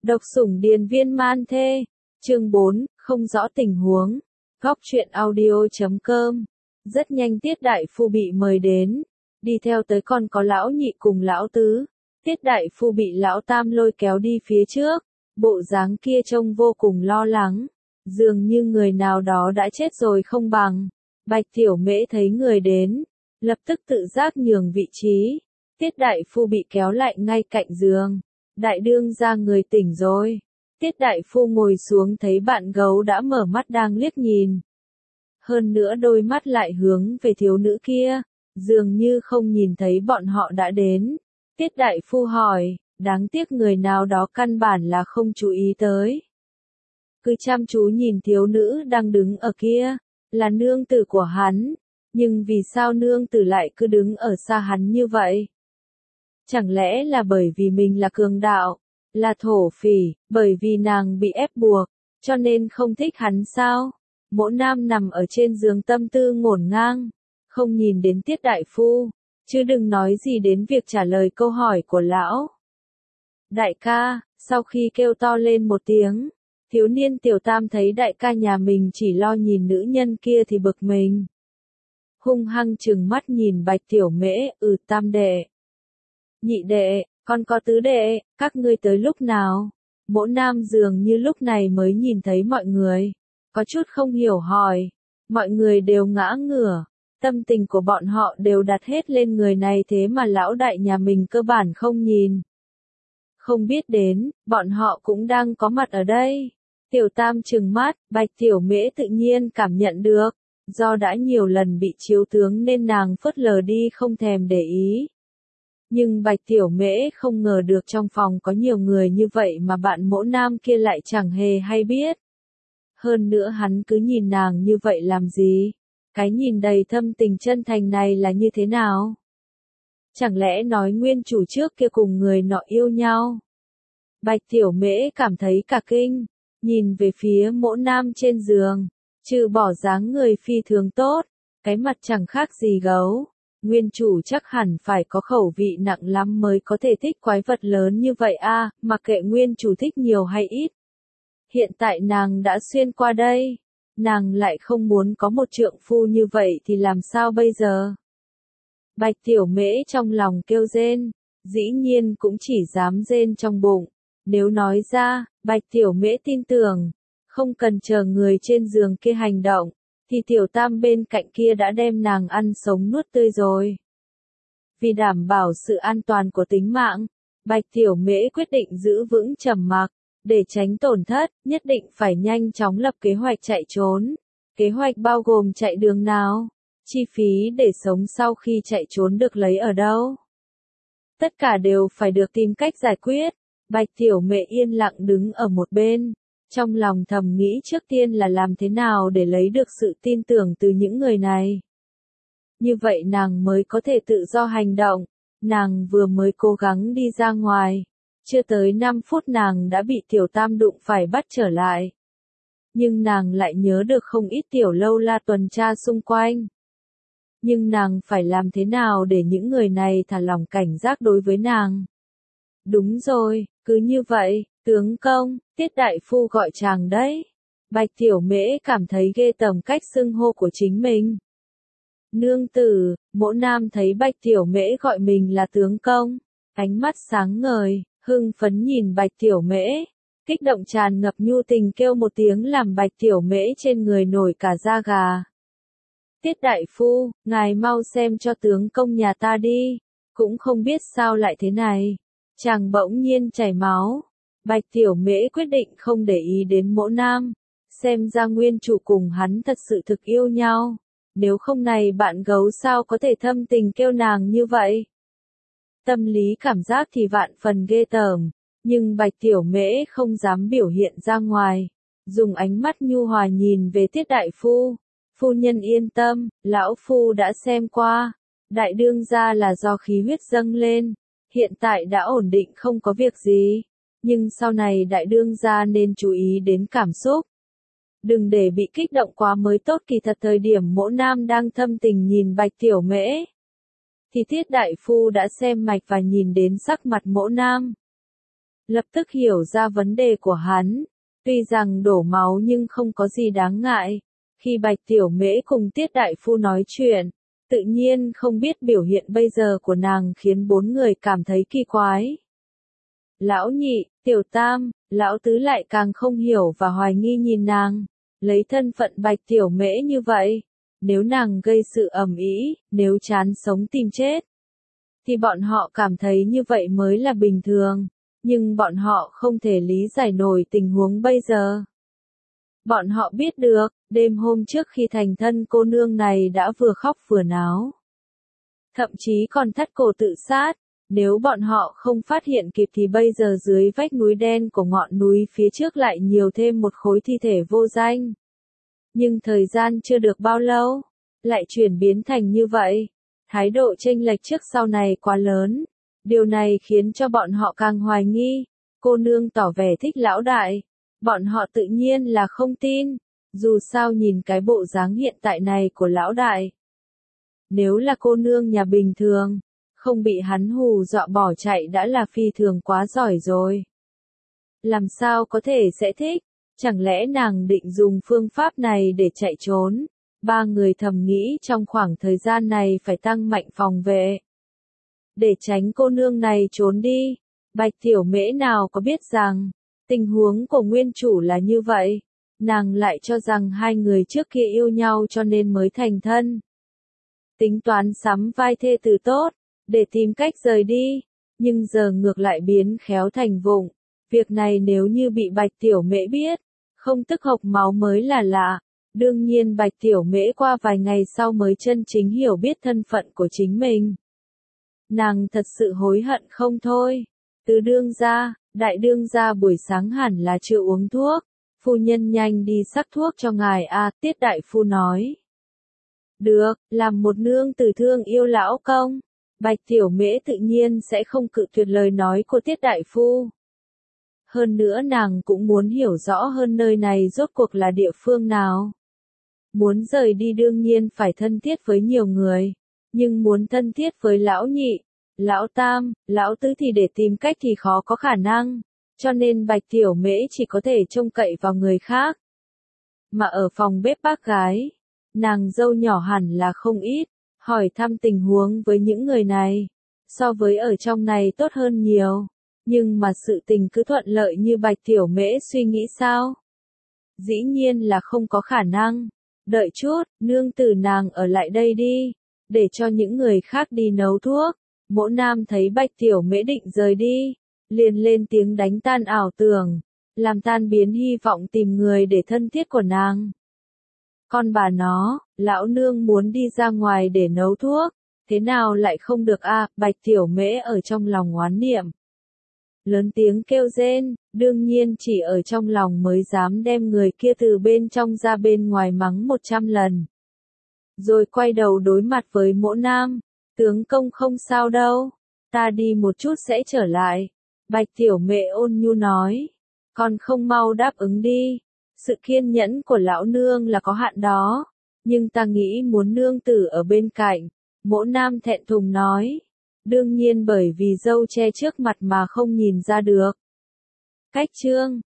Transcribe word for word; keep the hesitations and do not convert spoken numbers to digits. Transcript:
Độc sủng điền viên man thê. Chương bốn, không rõ tình huống. Góc truyện audio chấm com. Rất nhanh Tiết đại phu bị mời đến. Đi theo tới còn có lão nhị cùng lão tứ. Tiết đại phu bị lão tam lôi kéo đi phía trước. Bộ dáng kia trông vô cùng lo lắng. Dường như người nào đó đã chết rồi không bằng. Bạch Tiểu Mễ thấy người đến. Lập tức tự giác nhường vị trí. Tiết đại phu bị kéo lại ngay cạnh giường. Đại đương gia người tỉnh rồi. Tiết đại phu ngồi xuống thấy bạn gấu đã mở mắt đang liếc nhìn. Hơn nữa đôi mắt lại hướng về thiếu nữ kia. Dường như không nhìn thấy bọn họ đã đến. Tiết đại phu hỏi, đáng tiếc người nào đó căn bản là không chú ý tới. Cứ chăm chú nhìn thiếu nữ đang đứng ở kia. Là nương tử của hắn. Nhưng vì sao nương tử lại cứ đứng ở xa hắn như vậy? Chẳng lẽ là bởi vì mình là cường đạo, là thổ phỉ, bởi vì nàng bị ép buộc, cho nên không thích hắn sao? Mỗ Nam nằm ở trên giường tâm tư ngổn ngang, không nhìn đến Tiết đại phu, chứ đừng nói gì đến việc trả lời câu hỏi của lão. Đại ca, sau khi kêu to lên một tiếng, thiếu niên Tiểu Tam thấy đại ca nhà mình chỉ lo nhìn nữ nhân kia thì bực mình. Hung hăng trừng mắt nhìn Bạch Tiểu Mễ, ừ tam đệ. Nhị đệ, con có tứ đệ, các ngươi tới lúc nào? Mỗ Nam dường như lúc này mới nhìn thấy mọi người. Có chút không hiểu hỏi. Mọi người đều ngã ngửa. Tâm tình của bọn họ đều đặt hết lên người này thế mà lão đại nhà mình cơ bản không nhìn. Không biết đến, bọn họ cũng đang có mặt ở đây. Tiểu Tam trừng mắt, Bạch Tiểu Mễ tự nhiên cảm nhận được. Do đã nhiều lần bị chiếu tướng nên nàng phớt lờ đi không thèm để ý. Nhưng Bạch Tiểu Mễ không ngờ được trong phòng có nhiều người như vậy mà bạn Mỗ Nam kia lại chẳng hề hay biết. Hơn nữa hắn cứ nhìn nàng như vậy làm gì? Cái nhìn đầy thâm tình chân thành này là như thế nào? Chẳng lẽ nói nguyên chủ trước kia cùng người nọ yêu nhau? Bạch Tiểu Mễ cảm thấy cả kinh, nhìn về phía Mỗ Nam trên giường, trừ bỏ dáng người phi thường tốt, cái mặt chẳng khác gì gấu. Nguyên chủ chắc hẳn phải có khẩu vị nặng lắm mới có thể thích quái vật lớn như vậy a, à, mặc kệ nguyên chủ thích nhiều hay ít. Hiện tại nàng đã xuyên qua đây, nàng lại không muốn có một trượng phu như vậy thì làm sao bây giờ? Bạch Tiểu Mễ trong lòng kêu rên, dĩ nhiên cũng chỉ dám rên trong bụng. Nếu nói ra, Bạch Tiểu Mễ tin tưởng, không cần chờ người trên giường kia hành động. Thì Tiểu Tam bên cạnh kia đã đem nàng ăn sống nuốt tươi rồi. Vì đảm bảo sự an toàn của tính mạng, Bạch Tiểu Mễ quyết định giữ vững trầm mặc, để tránh tổn thất, nhất định phải nhanh chóng lập kế hoạch chạy trốn. Kế hoạch bao gồm chạy đường nào, chi phí để sống sau khi chạy trốn được lấy ở đâu. Tất cả đều phải được tìm cách giải quyết. Bạch Tiểu Mễ yên lặng đứng ở một bên. Trong lòng thầm nghĩ trước tiên là làm thế nào để lấy được sự tin tưởng từ những người này. Như vậy nàng mới có thể tự do hành động. Nàng vừa mới cố gắng đi ra ngoài. Chưa tới năm phút nàng đã bị Tiểu Tam đụng phải bắt trở lại. Nhưng nàng lại nhớ được không ít tiểu lâu la tuần tra xung quanh. Nhưng nàng phải làm thế nào để những người này thả lòng cảnh giác đối với nàng. Đúng rồi, cứ như vậy. Tướng công, Tiết đại phu gọi chàng đấy. Bạch Tiểu Mễ cảm thấy ghê tởm cách xưng hô của chính mình. Nương tử, Mỗ Nam thấy Bạch Tiểu Mễ gọi mình là tướng công. Ánh mắt sáng ngời, hưng phấn nhìn Bạch Tiểu Mễ. Kích động tràn ngập nhu tình kêu một tiếng làm Bạch Tiểu Mễ trên người nổi cả da gà. Tiết đại phu, ngài mau xem cho tướng công nhà ta đi. Cũng không biết sao lại thế này. Chàng bỗng nhiên chảy máu. Bạch Tiểu Mễ quyết định không để ý đến Mỗ Nam, xem ra nguyên chủ cùng hắn thật sự thực yêu nhau, nếu không này bạn gấu sao có thể thâm tình kêu nàng như vậy. Tâm lý cảm giác thì vạn phần ghê tởm, nhưng Bạch Tiểu Mễ không dám biểu hiện ra ngoài, dùng ánh mắt nhu hòa nhìn về Tiết đại phu. Phu nhân yên tâm, lão phu đã xem qua, đại đương gia là do khí huyết dâng lên, hiện tại đã ổn định không có việc gì. Nhưng sau này đại đương gia nên chú ý đến cảm xúc. Đừng để bị kích động quá mới tốt. Kỳ thật thời điểm Mỗ Nam đang thâm tình nhìn Bạch Tiểu Mễ, thì Tiết đại phu đã xem mạch và nhìn đến sắc mặt Mỗ Nam. lập tức hiểu ra vấn đề của hắn. Tuy rằng đổ máu nhưng không có gì đáng ngại. Khi Bạch Tiểu Mễ cùng Tiết Đại Phu nói chuyện, tự nhiên không biết biểu hiện bây giờ của nàng khiến bốn người cảm thấy kỳ quái. Lão nhị, Tiểu Tam, Lão Tứ lại càng không hiểu và hoài nghi nhìn nàng. Lấy thân phận Bạch Tiểu Mễ như vậy, nếu nàng gây sự ầm ĩ, nếu chán sống tìm chết, thì bọn họ cảm thấy như vậy mới là bình thường. Nhưng bọn họ không thể lý giải nổi tình huống bây giờ. Bọn họ biết được, đêm hôm trước khi thành thân cô nương này đã vừa khóc vừa náo. Thậm chí còn thắt cổ tự sát. Nếu bọn họ không phát hiện kịp thì bây giờ dưới vách núi đen của ngọn núi phía trước lại nhiều thêm một khối thi thể vô danh. Nhưng thời gian chưa được bao lâu, lại chuyển biến thành như vậy. Thái độ chênh lệch trước sau này quá lớn. Điều này khiến cho bọn họ càng hoài nghi. Cô nương tỏ vẻ thích lão đại. Bọn họ tự nhiên là không tin. Dù sao nhìn cái bộ dáng hiện tại này của lão đại. Nếu là cô nương nhà bình thường, không bị hắn hù dọa bỏ chạy đã là phi thường quá giỏi rồi. Làm sao có thể sẽ thích? Chẳng lẽ nàng định dùng phương pháp này để chạy trốn? Ba người thầm nghĩ trong khoảng thời gian này phải tăng mạnh phòng vệ. Để tránh cô nương này trốn đi. Bạch Tiểu Mễ nào có biết rằng, tình huống của nguyên chủ là như vậy. Nàng lại cho rằng hai người trước kia yêu nhau cho nên mới thành thân. Tính toán sắm vai thê tử tốt, để tìm cách rời đi. Nhưng giờ ngược lại biến khéo thành vụng. Việc này nếu như bị Bạch Tiểu Mễ biết, không tức hộc máu mới là lạ. Đương nhiên Bạch Tiểu Mễ qua vài ngày sau mới chân chính hiểu biết thân phận của chính mình. Nàng thật sự hối hận không thôi. Từ đương gia, đại đương gia buổi sáng hẳn là chưa uống thuốc. Phu nhân nhanh đi sắc thuốc cho ngài a, Tiết Đại Phu nói. Được, làm một nương tử thương yêu lão công. Bạch Tiểu Mễ tự nhiên sẽ không cự tuyệt lời nói của Tiết Đại Phu. Hơn nữa nàng cũng muốn hiểu rõ hơn nơi này rốt cuộc là địa phương nào. Muốn rời đi đương nhiên phải thân thiết với nhiều người. Nhưng muốn thân thiết với lão nhị, lão tam, lão tứ thì để tìm cách thì khó có khả năng. Cho nên Bạch Tiểu Mễ chỉ có thể trông cậy vào người khác. Mà ở phòng bếp bác gái, nàng dâu nhỏ hẳn là không ít, hỏi thăm tình huống với những người này. So với ở trong này tốt hơn nhiều. Nhưng mà sự tình cứ thuận lợi như Bạch Tiểu Mễ suy nghĩ sao? Dĩ nhiên là không có khả năng. Đợi chút, nương tử nàng ở lại đây đi. Để cho những người khác đi nấu thuốc. Mỗ Nam thấy Bạch Tiểu Mễ định rời đi. Liền lên tiếng đánh tan ảo tưởng. Làm tan biến hy vọng tìm người để thân thiết của nàng. Con bà nó, lão nương muốn đi ra ngoài để nấu thuốc. Thế nào lại không được a? À, Bạch Tiểu Mễ ở trong lòng oán niệm. Lớn tiếng kêu rên, đương nhiên chỉ ở trong lòng mới dám đem người kia từ bên trong ra bên ngoài mắng một trăm lần. Rồi quay đầu đối mặt với Mỗ Nam, tướng công không sao đâu, ta đi một chút sẽ trở lại. Bạch Tiểu Mễ ôn nhu nói, còn không mau đáp ứng đi, sự kiên nhẫn của lão nương là có hạn đó, nhưng ta nghĩ muốn nương tử ở bên cạnh. Mỗ Nam thẹn thùng nói. Đương nhiên bởi vì dâu che trước mặt mà không nhìn ra được. Cách chương